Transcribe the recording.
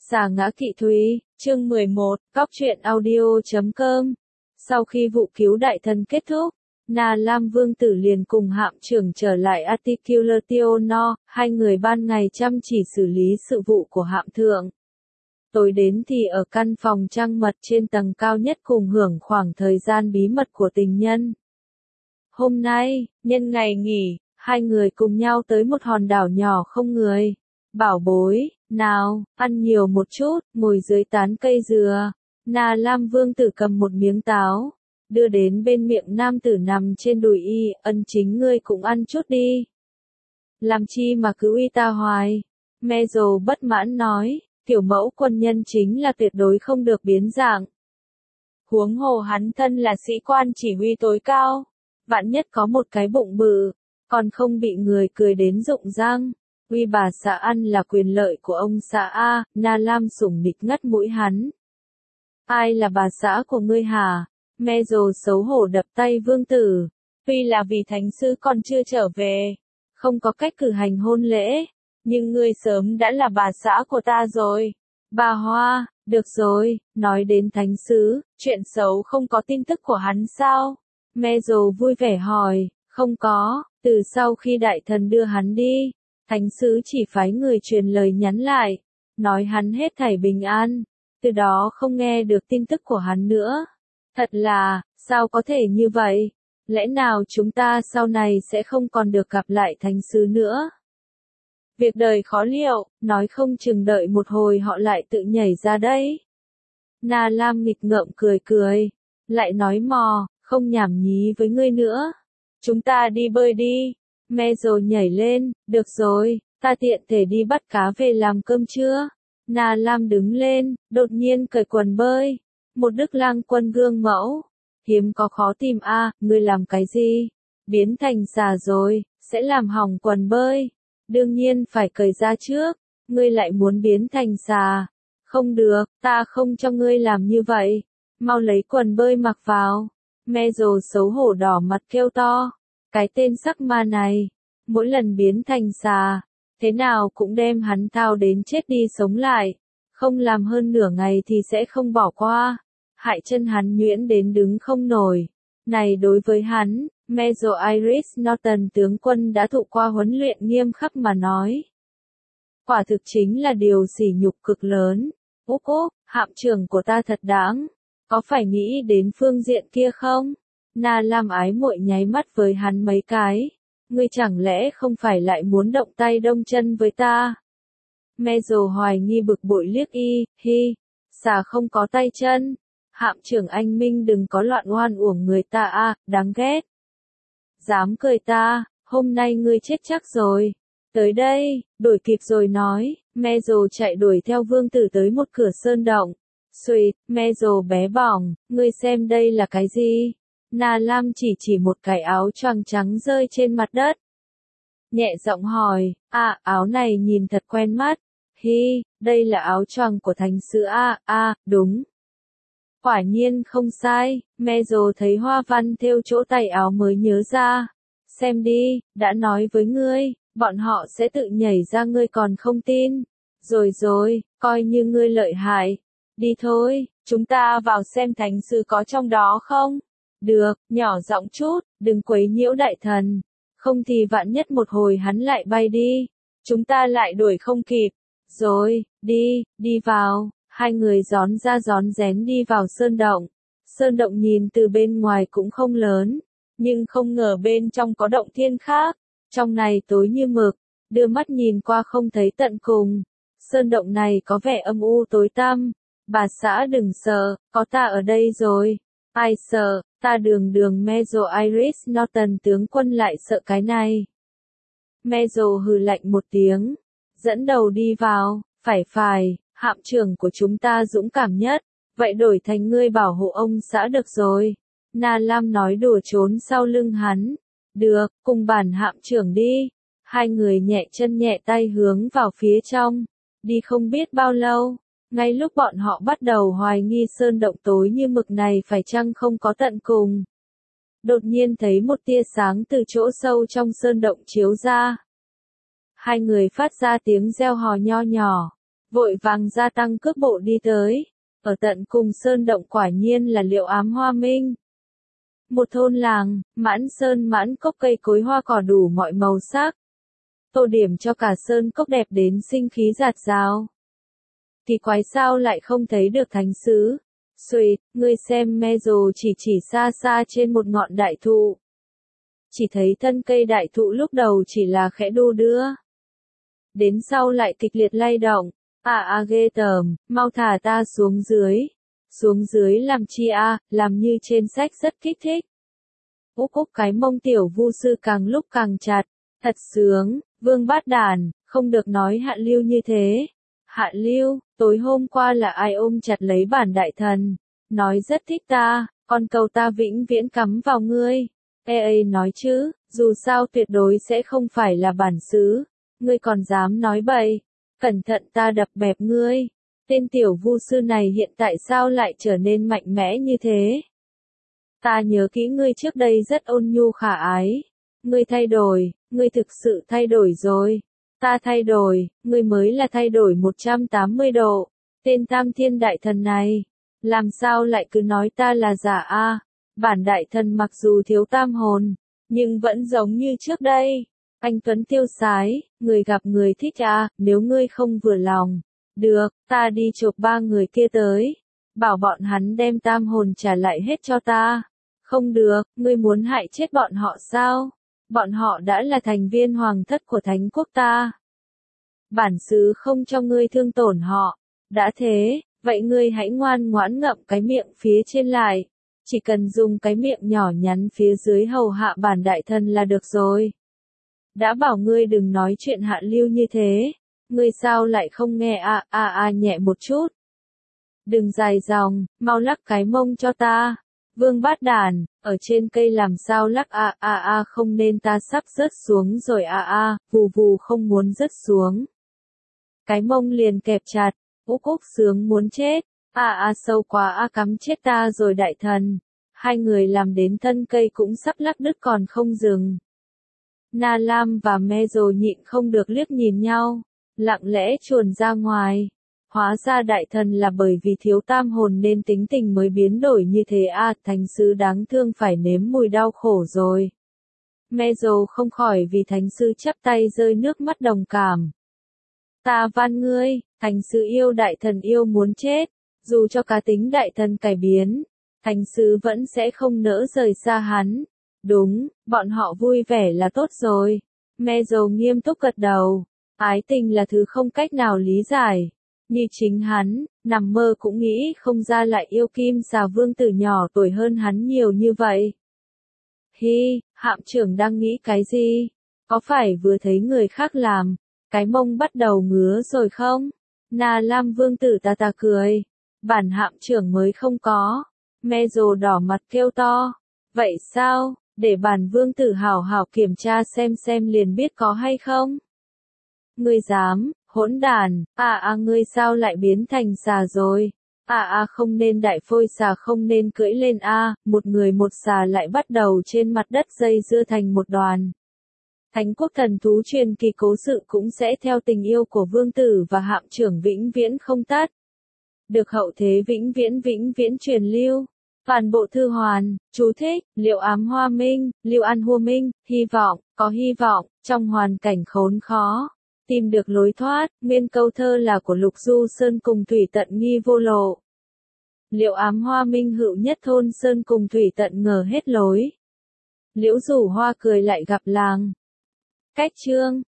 Xà ngã kỵ thúy, chương 11, Cóc truyện audio.com. Sau khi vụ cứu đại thần kết thúc, Na Lam Vương tử liền cùng hạm trưởng trở lại Articulatio, hai người ban ngày chăm chỉ xử lý sự vụ của hạm thượng. Tối đến thì ở căn phòng trăng mật trên tầng cao nhất cùng hưởng khoảng thời gian bí mật của tình nhân. Hôm nay, nhân ngày nghỉ, hai người cùng nhau tới một hòn đảo nhỏ không người. Bảo bối, nào, ăn nhiều một chút, ngồi dưới tán cây dừa. Na Lam Vương tử cầm một miếng táo, đưa đến bên miệng nam tử nằm trên đùi y, ân chính ngươi cũng ăn chút đi. Làm chi mà cứ uy ta hoài? Mezo bất mãn nói, tiểu mẫu quân nhân chính là tuyệt đối không được biến dạng. Huống hồ hắn thân là sĩ quan chỉ huy tối cao, vạn nhất có một cái bụng bự, còn không bị người cười đến rụng răng. Uy bà xã ăn là quyền lợi của ông xã A, Na Lam sủng nịch ngắt mũi hắn. Ai là bà xã của ngươi hả? Mezo xấu hổ đập tay vương tử. Tuy là vì thánh sư còn chưa trở về, không có cách cử hành hôn lễ, nhưng ngươi sớm đã là bà xã của ta rồi. Bà Hoa, được rồi, nói đến thánh sứ, chuyện xấu không có tin tức của hắn sao? Mezo vui vẻ hỏi, không có, từ sau khi đại thần đưa hắn đi. Thánh sứ chỉ phái người truyền lời nhắn lại, nói hắn hết thảy bình an, từ đó không nghe được tin tức của hắn nữa. Thật là, sao có thể như vậy? Lẽ nào chúng ta sau này sẽ không còn được gặp lại thánh sứ nữa? Việc đời khó liệu, nói không chừng đợi một hồi họ lại tự nhảy ra đấy. Na Lam nghịch ngợm cười cười, lại nói mò, không nhảm nhí với ngươi nữa. Chúng ta đi bơi đi. Mezo nhảy lên, được rồi, ta tiện thể đi bắt cá về làm cơm trưa. Na Lam đứng lên, đột nhiên cởi quần bơi. Một đức lang quân gương mẫu. Hiếm có khó tìm a, ngươi làm cái gì? Biến thành xà rồi, sẽ làm hỏng quần bơi. Đương nhiên phải cởi ra trước, ngươi lại muốn biến thành xà. Không được, ta không cho ngươi làm như vậy. Mau lấy quần bơi mặc vào. Mezo xấu hổ đỏ mặt kêu to. Cái tên sắc ma này, mỗi lần biến thành xà, thế nào cũng đem hắn thao đến chết đi sống lại, không làm hơn nửa ngày thì sẽ không bỏ qua, hại chân hắn nhuyễn đến đứng không nổi. Này đối với hắn, Mezo Iris Norton tướng quân đã thụ qua huấn luyện nghiêm khắc mà nói. Quả thực chính là điều sỉ nhục cực lớn. Úc úc, hạm trưởng của ta thật đáng, có phải nghĩ đến phương diện kia không? Na Lam ái muội nháy mắt với hắn mấy cái. Ngươi chẳng lẽ không phải lại muốn động tay động chân với ta? Mezo hoài nghi bực bội liếc y, hi, xà không có tay chân. Hạm trưởng anh Minh đừng có loạn oan uổng người ta a, đáng ghét. Dám cười ta, hôm nay ngươi chết chắc rồi. Tới đây, đuổi kịp rồi nói, Mezo chạy đuổi theo vương tử tới một cửa sơn động. Xuỵt, Mezo bé bỏng, ngươi xem đây là cái gì? Na Lam chỉ một cái áo choàng trắng rơi trên mặt đất. Nhẹ giọng hỏi, áo này nhìn thật quen mắt. Hi, đây là áo choàng của thánh sứ đúng. Quả nhiên không sai, Mezo thấy hoa văn thêu chỗ tay áo mới nhớ ra. Xem đi, đã nói với ngươi, bọn họ sẽ tự nhảy ra ngươi còn không tin. Rồi, coi như ngươi lợi hại. Đi thôi, chúng ta vào xem thánh sứ có trong đó không? Được, nhỏ giọng chút, đừng quấy nhiễu đại thần. Không thì vạn nhất một hồi hắn lại bay đi. Chúng ta lại đuổi không kịp. Rồi, đi vào. Hai người rón ra rón rén đi vào sơn động. Sơn động nhìn từ bên ngoài cũng không lớn. Nhưng không ngờ bên trong có động thiên khác. Trong này tối như mực. Đưa mắt nhìn qua không thấy tận cùng. Sơn động này có vẻ âm u tối tăm. Bà xã đừng sợ, có ta ở đây rồi. Ai sợ, ta đường Mezo Iris Norton tướng quân lại sợ cái này. Mezo hừ lạnh một tiếng, dẫn đầu đi vào, phải, hạm trưởng của chúng ta dũng cảm nhất, vậy đổi thành ngươi bảo hộ ông xã được rồi. Na Lam nói đùa trốn sau lưng hắn. Được, cùng bản hạm trưởng đi. Hai người nhẹ chân nhẹ tay hướng vào phía trong. Đi không biết bao lâu. Ngay lúc bọn họ bắt đầu hoài nghi sơn động tối như mực này phải chăng không có tận cùng. Đột nhiên thấy một tia sáng từ chỗ sâu trong sơn động chiếu ra. Hai người phát ra tiếng reo hò nho nhỏ. vội vàng gia tăng cước bộ đi tới. Ở tận cùng sơn động quả nhiên là Liệu Ám Hoa Minh. Một thôn làng, mãn sơn mãn cốc cây cối hoa cỏ đủ mọi màu sắc. Tô điểm cho cả sơn cốc đẹp đến sinh khí rạt rào. Kỳ quái sao lại không thấy được thánh sứ? Xuỵt, ngươi xem me rồ chỉ xa xa trên một ngọn đại thụ. Chỉ thấy thân cây đại thụ lúc đầu chỉ là khẽ đu đưa. Đến sau lại kịch liệt lay động. Ghê tởm, mau thả ta xuống dưới. Xuống dưới làm chi làm như trên sách rất kích thích. Úc cái mông tiểu vu sư càng lúc càng chặt. Thật sướng, Vương Bát Đản, không được nói Hạ Lưu như thế. Hạ Lưu, tối hôm qua là ai ôm chặt lấy bản đại thần. Nói rất thích ta, con cầu ta vĩnh viễn cắm vào ngươi. Nói chứ, dù sao tuyệt đối sẽ không phải là bản xứ. Ngươi còn dám nói bậy. Cẩn thận ta đập bẹp ngươi. Tên tiểu vu sư này hiện tại sao lại trở nên mạnh mẽ như thế? Ta nhớ kỹ ngươi trước đây rất ôn nhu khả ái. Ngươi thay đổi, ngươi thực sự thay đổi rồi. Ta thay đổi, ngươi mới là thay đổi 180 độ. Tên Tam Thiên Đại Thần này, làm sao lại cứ nói ta là giả Bản đại thần mặc dù thiếu tam hồn, nhưng vẫn giống như trước đây. Anh Tuấn tiêu sái, người gặp người thích nếu ngươi không vừa lòng. Được, ta đi chộp 3 người kia tới. Bảo bọn hắn đem tam hồn trả lại hết cho ta. Không được, ngươi muốn hại chết bọn họ sao? Bọn họ đã là thành viên hoàng thất của thánh quốc ta. Bản xứ không cho ngươi thương tổn họ. Đã thế, vậy ngươi hãy ngoan ngoãn ngậm cái miệng phía trên lại. Chỉ cần dùng cái miệng nhỏ nhắn phía dưới hầu hạ bản đại thần là được rồi. Đã bảo ngươi đừng nói chuyện Hạ Lưu như thế. Ngươi sao lại không nghe nhẹ một chút. Đừng dài dòng, mau lắc cái mông cho ta. Vương Bát Đản, ở trên cây làm sao lắc không nên ta sắp rớt xuống rồi vù vù không muốn rớt xuống. Cái mông liền kẹp chặt, Úc sướng muốn chết. Sâu quá cắm chết ta rồi đại thần. Hai người làm đến thân cây cũng sắp lắc đứt còn không dừng. Na Lam và Me Rồ nhịn không được liếc nhìn nhau, lặng lẽ chuồn ra ngoài. Hóa ra đại thần là bởi vì thiếu tam hồn nên tính tình mới biến đổi như thế thánh sứ đáng thương phải nếm mùi đau khổ rồi. Me Rồ không khỏi vì thánh sứ chắp tay rơi nước mắt đồng cảm. Ta van ngươi, thánh sứ yêu đại thần yêu muốn chết, dù cho cá tính đại thần cải biến, thánh sứ vẫn sẽ không nỡ rời xa hắn. Đúng, bọn họ vui vẻ là tốt rồi. Me Rồ nghiêm túc gật đầu. Ái tình là thứ không cách nào lý giải. Như chính hắn, nằm mơ cũng nghĩ không ra lại yêu Kim Xà Vương tử nhỏ tuổi hơn hắn nhiều như vậy. Hạm trưởng đang nghĩ cái gì? Có phải vừa thấy người khác làm, cái mông bắt đầu ngứa rồi không? Na Lam Vương tử ta cười. Bản hạm trưởng mới không có. Me Rồ đỏ mặt kêu to. Vậy sao? Để bản vương tử hảo hảo kiểm tra xem liền biết có hay không. Ngươi dám, hỗn đàn, ngươi sao lại biến thành xà rồi? Không nên đại phôi xà không nên cưỡi lên một người một xà lại bắt đầu trên mặt đất dây dưa thành một đoàn. Thánh quốc thần thú truyền kỳ cố sự cũng sẽ theo tình yêu của vương tử và hạm trưởng vĩnh viễn không tắt. Được hậu thế vĩnh viễn truyền lưu. Toàn bộ thư hoàn, chú thích, Liệu Ám Hoa Minh, Lưu An Hua Minh, có hy vọng, trong hoàn cảnh khốn khó, tìm được lối thoát, nguyên câu thơ là của Lục Du Sơn cùng Thủy Tận nghi vô lộ. Liệu Ám Hoa Minh hữu nhất thôn Sơn cùng Thủy Tận ngờ hết lối. Liễu rủ hoa cười lại gặp làng. Cách chương